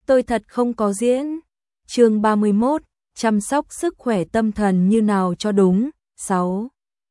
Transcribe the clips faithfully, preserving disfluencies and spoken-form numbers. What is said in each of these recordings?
tôi thật không có diễn. Chương ba mươi mốt, chăm sóc sức khỏe tâm thần như nào cho đúng. sáu.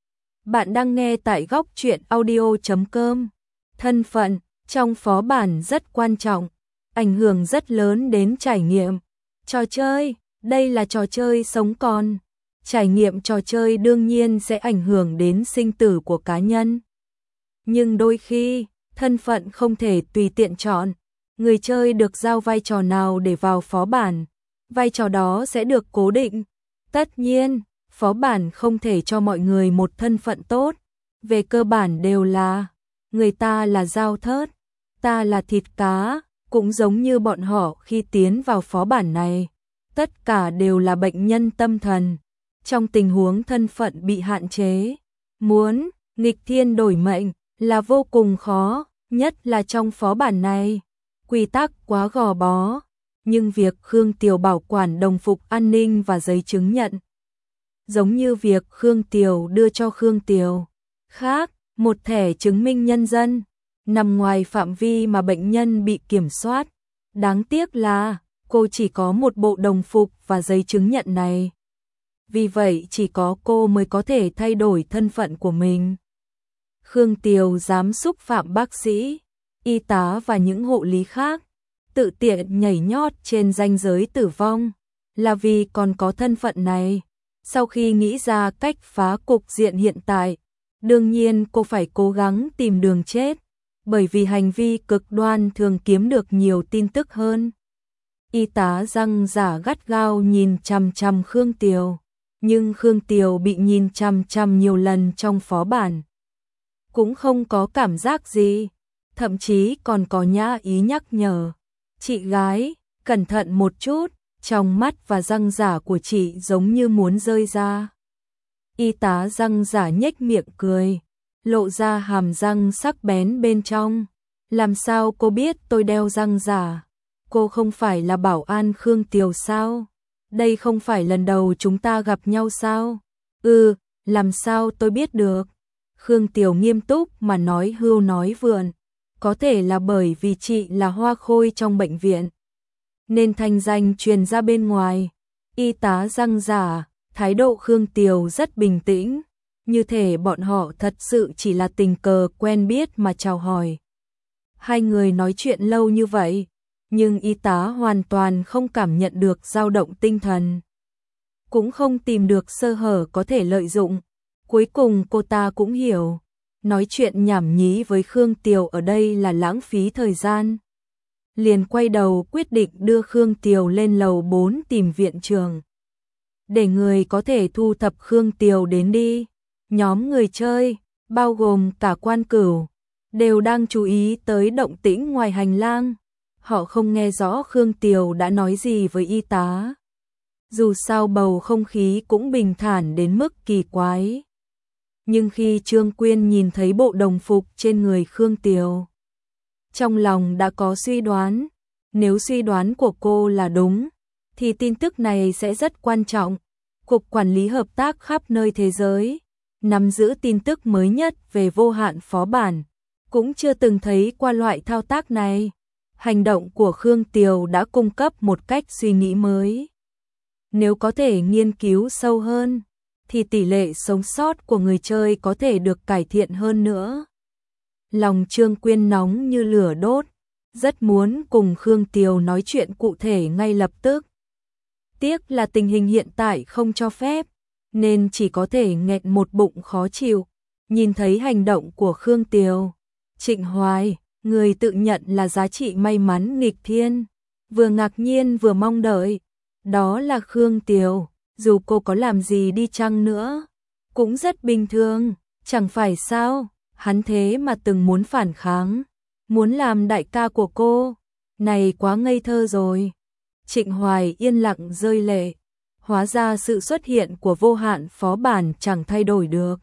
Bạn đang nghe tại góc truyện audio chấm com. Thân phận trong phó bản rất quan trọng, ảnh hưởng rất lớn đến trải nghiệm. Trò chơi, đây là trò chơi sống còn. Trải nghiệm trò chơi đương nhiên sẽ ảnh hưởng đến sinh tử của cá nhân. Nhưng đôi khi, thân phận không thể tùy tiện chọn. Người chơi được giao vai trò nào để vào phó bản, vai trò đó sẽ được cố định. Tất nhiên, phó bản không thể cho mọi người một thân phận tốt. Về cơ bản đều là, người ta là dao thớt, ta là thịt cá, cũng giống như bọn họ khi tiến vào phó bản này. Tất cả đều là bệnh nhân tâm thần. Trong tình huống thân phận bị hạn chế, muốn nghịch thiên đổi mệnh là vô cùng khó, nhất là trong phó bản này. Quy tắc quá gò bó, nhưng việc Khương Tiều bảo quản đồng phục an ninh và giấy chứng nhận, giống như việc Khương Tiều đưa cho Khương Tiều khác một thẻ chứng minh nhân dân, nằm ngoài phạm vi mà bệnh nhân bị kiểm soát. Đáng tiếc là cô chỉ có một bộ đồng phục và giấy chứng nhận này. Vì vậy chỉ có cô mới có thể thay đổi thân phận của mình. Khương Tiều dám xúc phạm bác sĩ, y tá và những hộ lý khác, tự tiện nhảy nhót trên ranh giới tử vong, là vì còn có thân phận này. Sau khi nghĩ ra cách phá cục diện hiện tại, đương nhiên cô phải cố gắng tìm đường chết, bởi vì hành vi cực đoan thường kiếm được nhiều tin tức hơn. Y tá răng giả gắt gao nhìn chằm chằm Khương Tiều, nhưng Khương Tiều bị nhìn chằm chằm nhiều lần trong phó bản, cũng không có cảm giác gì, thậm chí còn có nhã ý nhắc nhở. Chị gái, cẩn thận một chút, trong mắt và răng giả của chị giống như muốn rơi ra. Y tá răng giả nhếch miệng cười, lộ ra hàm răng sắc bén bên trong. Làm sao cô biết tôi đeo răng giả? Cô không phải là bảo an Khương Tiều sao? Đây không phải lần đầu chúng ta gặp nhau sao? Ừ, làm sao tôi biết được? Khương Tiều nghiêm túc mà nói hưu nói vượn. Có thể là bởi vì chị là hoa khôi trong bệnh viện, nên thanh danh truyền ra bên ngoài. Y tá răng giả, thái độ Khương Tiều rất bình tĩnh, như thể bọn họ thật sự chỉ là tình cờ quen biết mà chào hỏi. Hai người nói chuyện lâu như vậy, nhưng y tá hoàn toàn không cảm nhận được dao động tinh thần, cũng không tìm được sơ hở có thể lợi dụng. Cuối cùng cô ta cũng hiểu, nói chuyện nhảm nhí với Khương Tiều ở đây là lãng phí thời gian. Liền quay đầu quyết định đưa Khương Tiều lên lầu bốn tìm viện trưởng, để người có thể thu thập Khương Tiều đến đi. Nhóm người chơi, bao gồm cả Quan Cửu, đều đang chú ý tới động tĩnh ngoài hành lang. Họ không nghe rõ Khương Tiều đã nói gì với y tá. Dù sao bầu không khí cũng bình thản đến mức kỳ quái. Nhưng khi Trương Quyên nhìn thấy bộ đồng phục trên người Khương Tiều, trong lòng đã có suy đoán. Nếu suy đoán của cô là đúng, thì tin tức này sẽ rất quan trọng. Cục Quản lý Hợp tác khắp nơi thế giới nắm giữ tin tức mới nhất về vô hạn phó bản, cũng chưa từng thấy qua loại thao tác này. Hành động của Khương Tiều đã cung cấp một cách suy nghĩ mới. Nếu có thể nghiên cứu sâu hơn, thì tỷ lệ sống sót của người chơi có thể được cải thiện hơn nữa. Lòng Trương Quyên nóng như lửa đốt, rất muốn cùng Khương Tiều nói chuyện cụ thể ngay lập tức. Tiếc là tình hình hiện tại không cho phép, nên chỉ có thể nghẹn một bụng khó chịu. Nhìn thấy hành động của Khương Tiều, Trịnh Hoài, người tự nhận là giá trị may mắn nghịch thiên, vừa ngạc nhiên vừa mong đợi. Đó là Khương Tiều, dù cô có làm gì đi chăng nữa, cũng rất bình thường, chẳng phải sao? Hắn thế mà từng muốn phản kháng, muốn làm đại ca của cô, này quá ngây thơ rồi. Trịnh Hoài yên lặng rơi lệ, hóa ra sự xuất hiện của vô hạn phó bản chẳng thay đổi được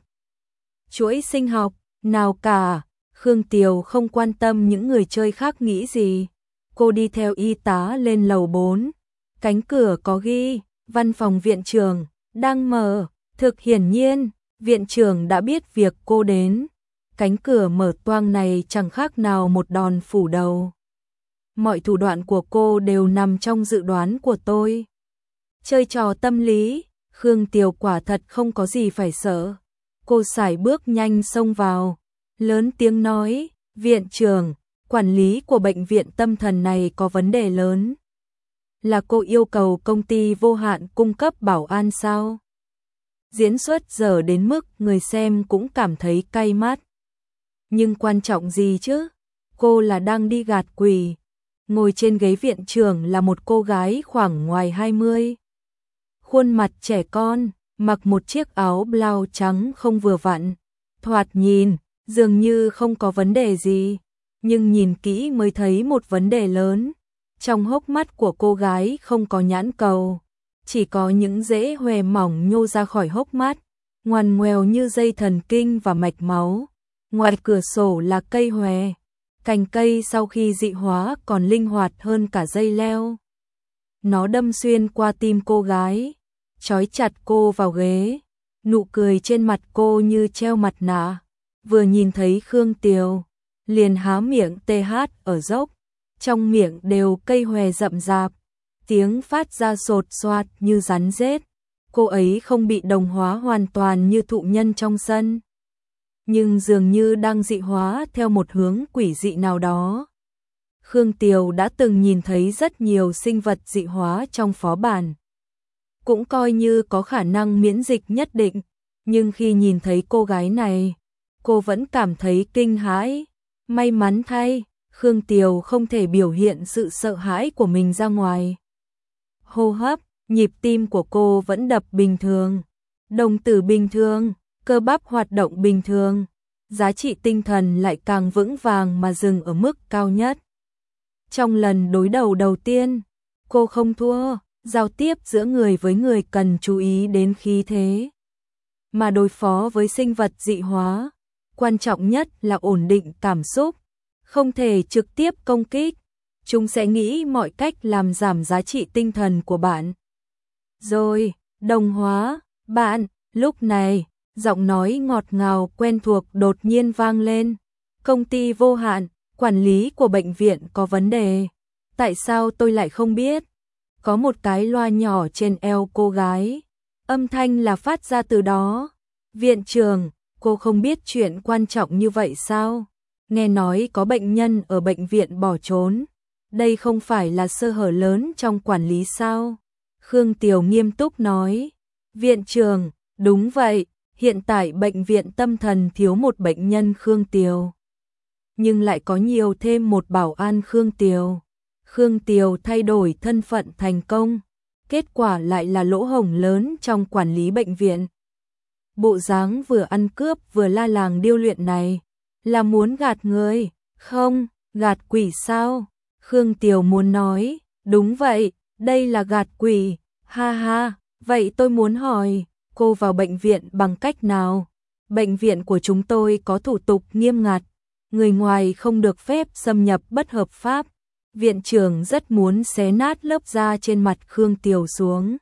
chuỗi sinh học nào cả. Khương Tiều không quan tâm những người chơi khác nghĩ gì. Cô đi theo y tá lên lầu bốn. Cánh cửa có ghi, văn phòng viện trưởng, đang mở. Thực hiển nhiên, viện trưởng đã biết việc cô đến. Cánh cửa mở toang này chẳng khác nào một đòn phủ đầu. mọi thủ đoạn của cô đều nằm trong dự đoán của tôi. Chơi trò tâm lý, Khương Tiều quả thật không có gì phải sợ. Cô sải bước nhanh xông vào, lớn tiếng nói, viện trưởng, quản lý của bệnh viện tâm thần này có vấn đề lớn. Là cô yêu cầu công ty Vô Hạn cung cấp bảo an sao? Diễn xuất dở đến mức người xem cũng cảm thấy cay mắt. Nhưng quan trọng gì chứ? Cô là đang đi gạt quỷ. Ngồi trên ghế viện trưởng là một cô gái khoảng ngoài hai mươi. Khuôn mặt trẻ con, mặc một chiếc áo blau trắng không vừa vặn. Thoạt nhìn, dường như không có vấn đề gì. Nhưng nhìn kỹ mới thấy một vấn đề lớn. Trong hốc mắt của cô gái không có nhãn cầu. Chỉ có những rễ hòe mỏng nhô ra khỏi hốc mắt. Ngoằn ngoèo như dây thần kinh và mạch máu. Ngoài cửa sổ là cây hòe. Cành cây sau khi dị hóa còn linh hoạt hơn cả dây leo. Nó đâm xuyên qua tim cô gái, trói chặt cô vào ghế. Nụ cười trên mặt cô như treo mặt nạ. Vừa nhìn thấy Khương Tiều, liền há miệng tê hát ở dốc. Trong miệng đều cây hòe rậm rạp, tiếng phát ra sột soạt như rắn rết. Cô ấy không bị đồng hóa hoàn toàn như thụ nhân trong sân, nhưng dường như đang dị hóa theo một hướng quỷ dị nào đó. Khương Tiều đã từng nhìn thấy rất nhiều sinh vật dị hóa trong phó bản, cũng coi như có khả năng miễn dịch nhất định, nhưng khi nhìn thấy cô gái này, cô vẫn cảm thấy kinh hãi. May mắn thay, Khương Tiều không thể biểu hiện sự sợ hãi của mình ra ngoài. Hô hấp, nhịp tim của cô vẫn đập bình thường, đồng tử bình thường, cơ bắp hoạt động bình thường, giá trị tinh thần lại càng vững vàng mà dừng ở mức cao nhất. Trong lần đối đầu đầu tiên, cô không thua, giao tiếp giữa người với người cần chú ý đến khí thế. Mà đối phó với sinh vật dị hóa, quan trọng nhất là ổn định cảm xúc, không thể trực tiếp công kích. Chúng sẽ nghĩ mọi cách làm giảm giá trị tinh thần của bạn. Rồi, đồng hóa, bạn, lúc này, giọng nói ngọt ngào quen thuộc đột nhiên vang lên. Công ty Vô Hạn, quản lý của bệnh viện có vấn đề. Tại sao tôi lại không biết? Có một cái loa nhỏ trên eo cô gái. Âm thanh là phát ra từ đó. Viện trưởng, cô không biết chuyện quan trọng như vậy sao? Nghe nói có bệnh nhân ở bệnh viện bỏ trốn. Đây không phải là sơ hở lớn trong quản lý sao? Khương Tiều nghiêm túc nói. Viện trưởng, đúng vậy, hiện tại bệnh viện tâm thần thiếu một bệnh nhân Khương Tiều. Nhưng lại có nhiều thêm một bảo an Khương Tiều. Khương Tiều thay đổi thân phận thành công. Kết quả lại là lỗ hổng lớn trong quản lý bệnh viện. Bộ dáng vừa ăn cướp vừa la làng điêu luyện này là muốn gạt người, không, gạt quỷ sao? Khương Tiều muốn nói, đúng vậy, đây là gạt quỷ, ha ha, vậy tôi muốn hỏi, cô vào bệnh viện bằng cách nào? Bệnh viện của chúng tôi có thủ tục nghiêm ngặt, người ngoài không được phép xâm nhập bất hợp pháp. Viện trưởng rất muốn xé nát lớp da trên mặt Khương Tiều xuống.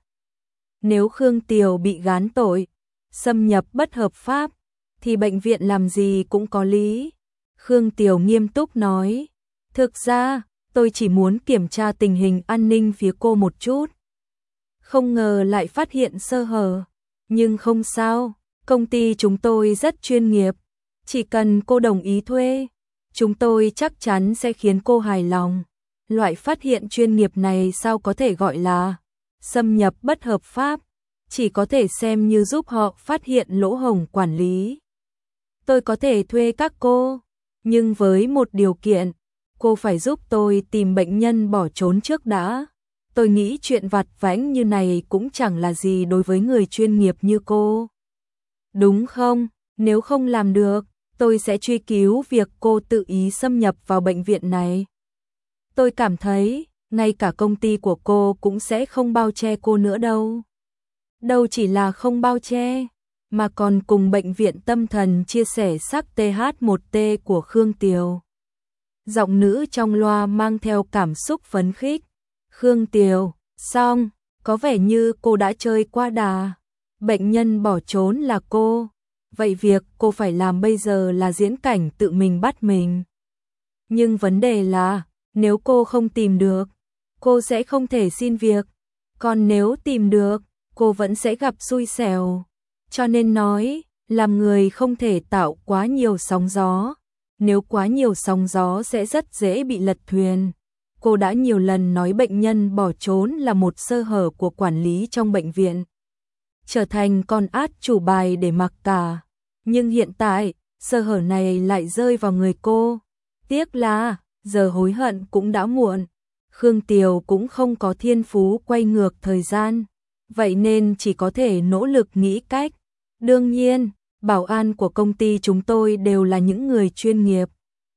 Nếu Khương Tiều bị gán tội xâm nhập bất hợp pháp, thì bệnh viện làm gì cũng có lý. Khương Tiều nghiêm túc nói, thực ra, tôi chỉ muốn kiểm tra tình hình an ninh phía cô một chút. Không ngờ lại phát hiện sơ hở, nhưng không sao, công ty chúng tôi rất chuyên nghiệp, chỉ cần cô đồng ý thuê, chúng tôi chắc chắn sẽ khiến cô hài lòng. Loại phát hiện chuyên nghiệp này sao có thể gọi là xâm nhập bất hợp pháp, chỉ có thể xem như giúp họ phát hiện lỗ hổng quản lý. Tôi có thể thuê các cô, nhưng với một điều kiện, cô phải giúp tôi tìm bệnh nhân bỏ trốn trước đã. Tôi nghĩ chuyện vặt vãnh như này cũng chẳng là gì đối với người chuyên nghiệp như cô. Đúng không? Nếu không làm được, tôi sẽ truy cứu việc cô tự ý xâm nhập vào bệnh viện này. Tôi cảm thấy, ngay cả công ty của cô cũng sẽ không bao che cô nữa đâu. Đâu chỉ là không bao che, mà còn cùng bệnh viện tâm thần chia sẻ xác T H một T của Khương Tiều. Giọng nữ trong loa mang theo cảm xúc phấn khích. Khương Tiều, xong, có vẻ như cô đã chơi qua đà. Bệnh nhân bỏ trốn là cô. Vậy việc cô phải làm bây giờ là diễn cảnh tự mình bắt mình. Nhưng vấn đề là, Nếu cô không tìm được, cô sẽ không thể xin việc. Còn nếu tìm được, cô vẫn sẽ gặp xui xẻo. Cho nên nói, làm người không thể tạo quá nhiều sóng gió. Nếu quá nhiều sóng gió sẽ rất dễ bị lật thuyền. Cô đã nhiều lần nói bệnh nhân bỏ trốn là một sơ hở của quản lý trong bệnh viện, trở thành con át chủ bài để mặc cả. Nhưng hiện tại, sơ hở này lại rơi vào người cô. Tiếc là, giờ hối hận cũng đã muộn. Khương Tiều cũng không có thiên phú quay ngược thời gian, vậy nên chỉ có thể nỗ lực nghĩ cách. Đương nhiên, bảo an của công ty chúng tôi đều là những người chuyên nghiệp,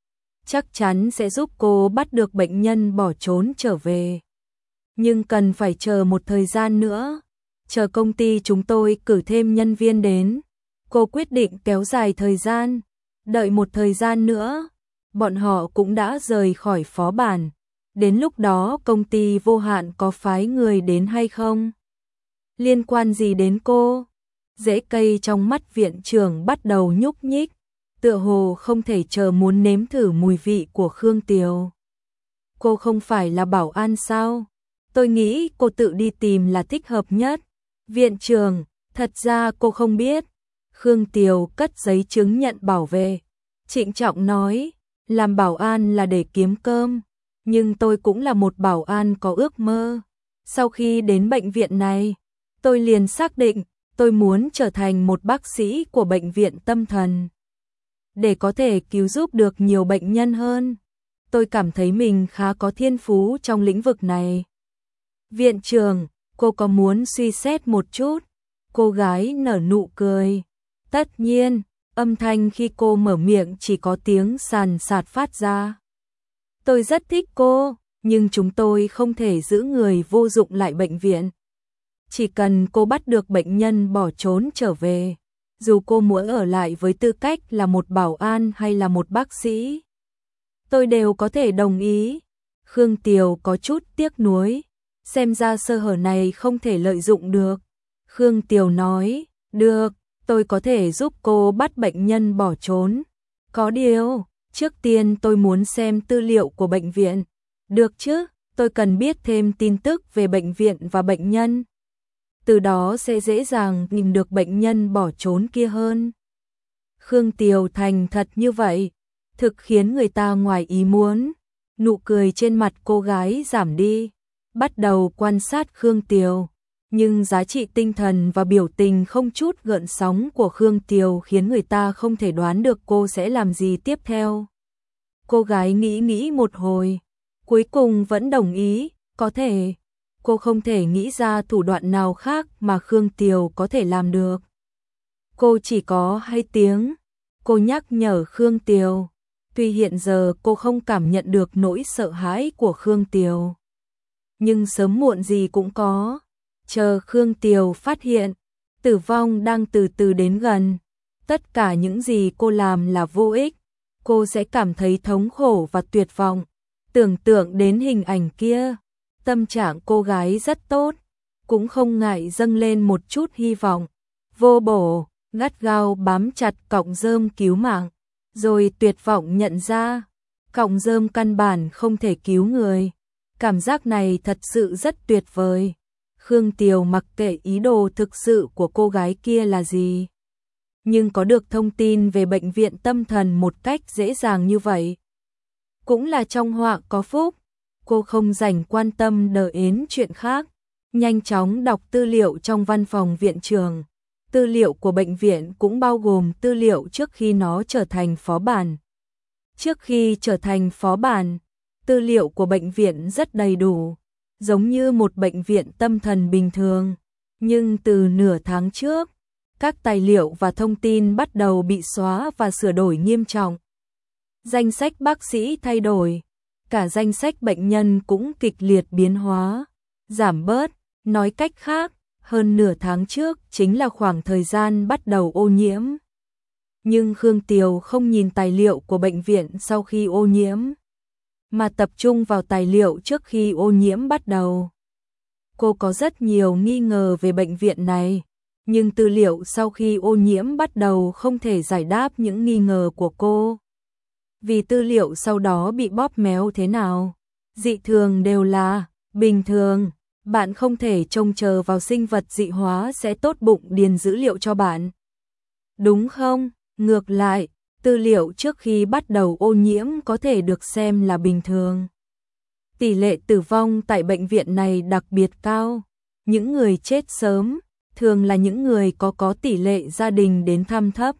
chắc chắn sẽ giúp cô bắt được bệnh nhân bỏ trốn trở về. Nhưng cần phải chờ một thời gian nữa, chờ công ty chúng tôi cử thêm nhân viên đến. Cô quyết định kéo dài thời gian, đợi một thời gian nữa, bọn họ cũng đã rời khỏi phó bản. Đến lúc đó công ty vô hạn có phái người đến hay không? Liên quan gì đến cô? Rễ cây trong mắt viện trưởng bắt đầu nhúc nhích, tựa hồ không thể chờ muốn nếm thử mùi vị của Khương Tiều. Cô không phải là bảo an sao? Tôi nghĩ cô tự đi tìm là thích hợp nhất. Viện trưởng, thật ra cô không biết. Khương Tiều cất giấy chứng nhận bảo vệ, trịnh trọng nói, làm bảo an là để kiếm cơm, nhưng tôi cũng là một bảo an có ước mơ. Sau khi đến bệnh viện này, tôi liền xác định tôi muốn trở thành một bác sĩ của bệnh viện tâm thần, để có thể cứu giúp được nhiều bệnh nhân hơn. Tôi cảm thấy mình khá có thiên phú trong lĩnh vực này. Viện trưởng, cô có muốn suy xét một chút? Cô gái nở nụ cười. Tất nhiên, âm thanh khi cô mở miệng chỉ có tiếng sàn sạt phát ra. Tôi rất thích cô, nhưng chúng tôi không thể giữ người vô dụng lại bệnh viện. Chỉ cần cô bắt được bệnh nhân bỏ trốn trở về, dù cô muốn ở lại với tư cách là một bảo an hay là một bác sĩ, tôi đều có thể đồng ý. Khương Tiều có chút tiếc nuối, xem ra sơ hở này không thể lợi dụng được. Khương Tiều nói, được, tôi có thể giúp cô bắt bệnh nhân bỏ trốn. Có điều, trước tiên tôi muốn xem tư liệu của bệnh viện. Được chứ, tôi cần biết thêm tin tức về bệnh viện và bệnh nhân. Từ đó sẽ dễ dàng tìm được bệnh nhân bỏ trốn kia hơn. Khương Tiều thành thật như vậy, thực khiến người ta ngoài ý muốn. Nụ cười trên mặt cô gái giảm đi, bắt đầu quan sát Khương Tiều. Nhưng giá trị tinh thần và biểu tình không chút gợn sóng của Khương Tiều khiến người ta không thể đoán được cô sẽ làm gì tiếp theo. Cô gái nghĩ nghĩ một hồi, cuối cùng vẫn đồng ý, có thể. Cô không thể nghĩ ra thủ đoạn nào khác mà Khương Tiều có thể làm được. Cô chỉ có hai tiếng. Cô nhắc nhở Khương Tiều. Tuy hiện giờ cô không cảm nhận được nỗi sợ hãi của Khương Tiều, nhưng sớm muộn gì cũng có. Chờ Khương Tiều phát hiện tử vong đang từ từ đến gần, tất cả những gì cô làm là vô ích, cô sẽ cảm thấy thống khổ và tuyệt vọng. Tưởng tượng đến hình ảnh kia, tâm trạng cô gái rất tốt, cũng không ngại dâng lên một chút hy vọng. Vô bổ, gắt gao bám chặt cọng rơm cứu mạng, rồi tuyệt vọng nhận ra, cọng rơm căn bản không thể cứu người. Cảm giác này thật sự rất tuyệt vời. Khương Tiều mặc kệ ý đồ thực sự của cô gái kia là gì, nhưng có được thông tin về bệnh viện tâm thần một cách dễ dàng như vậy, cũng là trong họa có phúc. Cô không dành quan tâm đến chuyện khác, nhanh chóng đọc tư liệu trong văn phòng viện trưởng. Tư liệu của bệnh viện cũng bao gồm tư liệu trước khi nó trở thành phó bản. Trước khi trở thành phó bản, tư liệu của bệnh viện rất đầy đủ, giống như một bệnh viện tâm thần bình thường. Nhưng từ nửa tháng trước, các tài liệu và thông tin bắt đầu bị xóa và sửa đổi nghiêm trọng. Danh sách bác sĩ thay đổi, cả danh sách bệnh nhân cũng kịch liệt biến hóa, giảm bớt. Nói cách khác, hơn nửa tháng trước chính là khoảng thời gian bắt đầu ô nhiễm. Nhưng Khương Tiều không nhìn tài liệu của bệnh viện sau khi ô nhiễm, mà tập trung vào tài liệu trước khi ô nhiễm bắt đầu. Cô có rất nhiều nghi ngờ về bệnh viện này, nhưng tư liệu sau khi ô nhiễm bắt đầu không thể giải đáp những nghi ngờ của cô. Vì tư liệu sau đó bị bóp méo thế nào, dị thường đều là bình thường. Bạn không thể trông chờ vào sinh vật dị hóa sẽ tốt bụng điền dữ liệu cho bạn. Đúng không? Ngược lại, tư liệu trước khi bắt đầu ô nhiễm có thể được xem là bình thường. Tỷ lệ tử vong tại bệnh viện này đặc biệt cao. Những người chết sớm thường là những người có có tỷ lệ gia đình đến thăm thấp,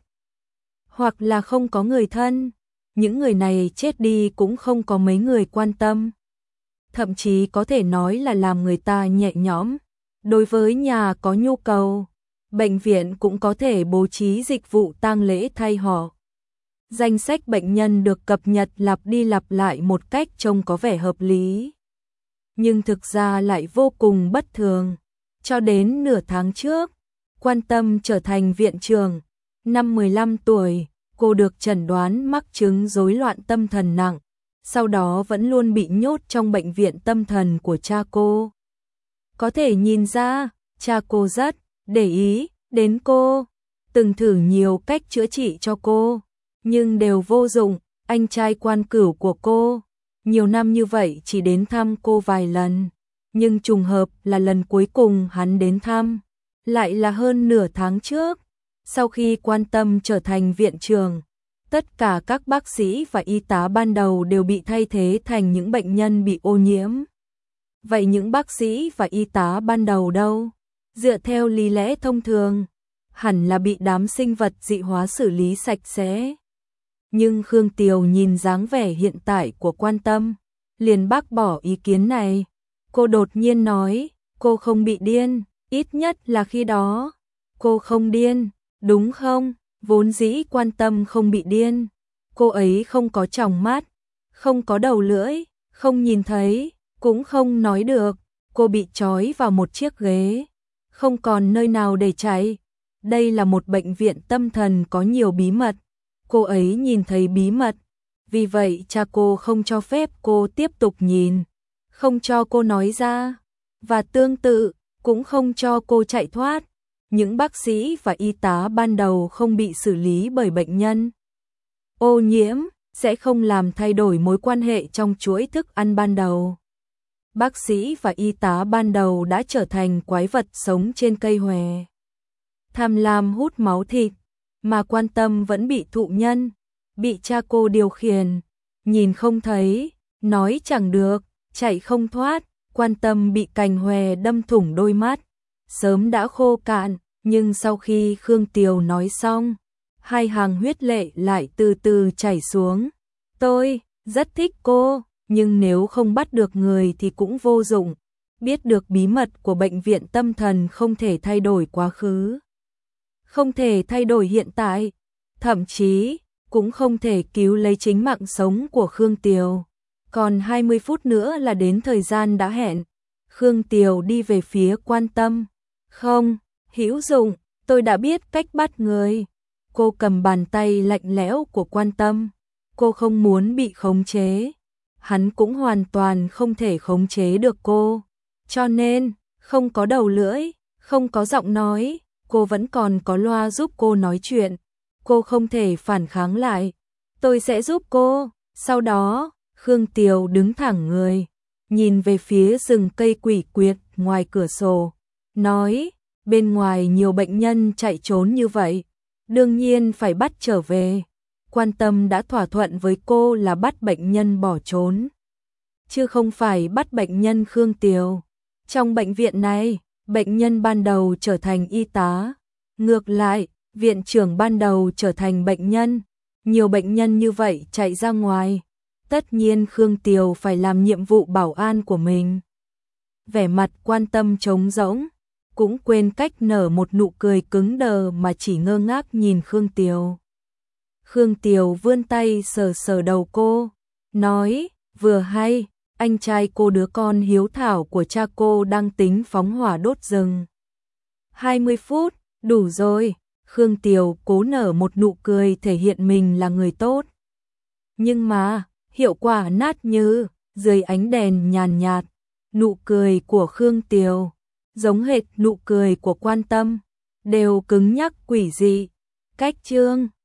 hoặc là không có người thân. Những người này chết đi cũng không có mấy người quan tâm. Thậm chí có thể nói là làm người ta nhẹ nhõm. Đối với nhà có nhu cầu, bệnh viện cũng có thể bố trí dịch vụ tang lễ thay họ. Danh sách bệnh nhân được cập nhật lặp đi lặp lại một cách trông có vẻ hợp lý, nhưng thực ra lại vô cùng bất thường. Cho đến nửa tháng trước, Quan Tâm trở thành viện trưởng. Năm mười lăm tuổi, cô được chẩn đoán mắc chứng rối loạn tâm thần nặng, sau đó vẫn luôn bị nhốt trong bệnh viện tâm thần của cha cô. Có thể nhìn ra, cha cô rất để ý đến cô, từng thử nhiều cách chữa trị cho cô, nhưng đều vô dụng. Anh trai Quan Cửu của cô, nhiều năm như vậy chỉ đến thăm cô vài lần, nhưng trùng hợp là lần cuối cùng hắn đến thăm lại là hơn nửa tháng trước. Sau khi Quan Tâm trở thành viện trưởng, tất cả các bác sĩ và y tá ban đầu đều bị thay thế thành những bệnh nhân bị ô nhiễm. Vậy những bác sĩ và y tá ban đầu đâu? Dựa theo lý lẽ thông thường, hẳn là bị đám sinh vật dị hóa xử lý sạch sẽ. Nhưng Khương Tiều nhìn dáng vẻ hiện tại của Quan Tâm, liền bác bỏ ý kiến này. Cô đột nhiên nói, cô không bị điên, ít nhất là khi đó. Cô không điên, đúng không? Vốn dĩ Quan Tâm không bị điên. Cô ấy không có tròng mắt, không có đầu lưỡi, không nhìn thấy, cũng không nói được. Cô bị trói vào một chiếc ghế, không còn nơi nào để chạy. Đây là một bệnh viện tâm thần có nhiều bí mật. Cô ấy nhìn thấy bí mật, vì vậy cha cô không cho phép cô tiếp tục nhìn, không cho cô nói ra, và tương tự, cũng không cho cô chạy thoát. Những bác sĩ và y tá ban đầu không bị xử lý bởi bệnh nhân ô nhiễm, sẽ không làm thay đổi mối quan hệ trong chuỗi thức ăn ban đầu. Bác sĩ và y tá ban đầu đã trở thành quái vật sống trên cây hòe, tham lam hút máu thịt, mà Quan Tâm vẫn bị thụ nhân, bị cha cô điều khiển, nhìn không thấy, nói chẳng được, chạy không thoát. Quan Tâm bị cành hòe đâm thủng đôi mắt, sớm đã khô cạn, nhưng sau khi Khương Tiều nói xong, hai hàng huyết lệ lại từ từ chảy xuống. Tôi rất thích cô, nhưng nếu không bắt được người thì cũng vô dụng. Biết được bí mật của bệnh viện tâm thần không thể thay đổi quá khứ, không thể thay đổi hiện tại, thậm chí cũng không thể cứu lấy chính mạng sống của Khương Tiều. Còn hai mươi phút nữa là đến thời gian đã hẹn. Khương Tiều đi về phía Quan Tâm. Không, hữu dụng, tôi đã biết cách bắt người. Cô cầm bàn tay lạnh lẽo của Quan Tâm. Cô không muốn bị khống chế. Hắn cũng hoàn toàn không thể khống chế được cô. Cho nên, không có đầu lưỡi, không có giọng nói, cô vẫn còn có loa giúp cô nói chuyện. Cô không thể phản kháng lại. Tôi sẽ giúp cô. Sau đó, Khương Tiều đứng thẳng người, nhìn về phía rừng cây quỷ quyệt ngoài cửa sổ, nói, bên ngoài nhiều bệnh nhân chạy trốn như vậy, đương nhiên phải bắt trở về. Quan Tâm đã thỏa thuận với cô là bắt bệnh nhân bỏ trốn, chứ không phải bắt bệnh nhân Khương Tiều. Trong bệnh viện này, bệnh nhân ban đầu trở thành y tá, ngược lại, viện trưởng ban đầu trở thành bệnh nhân. Nhiều bệnh nhân như vậy chạy ra ngoài, tất nhiên Khương Tiều phải làm nhiệm vụ bảo an của mình. Vẻ mặt Quan Tâm trống rỗng, cũng quên cách nở một nụ cười cứng đờ mà chỉ ngơ ngác nhìn Khương Tiều. Khương Tiều vươn tay sờ sờ đầu cô, nói, vừa hay, anh trai cô đứa con hiếu thảo của cha cô đang tính phóng hỏa đốt rừng. hai mươi phút, đủ rồi. Khương Tiều cố nở một nụ cười thể hiện mình là người tốt. Nhưng mà, hiệu quả nát như, dưới ánh đèn nhàn nhạt, nụ cười của Khương Tiều, giống hệt nụ cười của Quan Tâm, đều cứng nhắc quỷ dị. Cách chương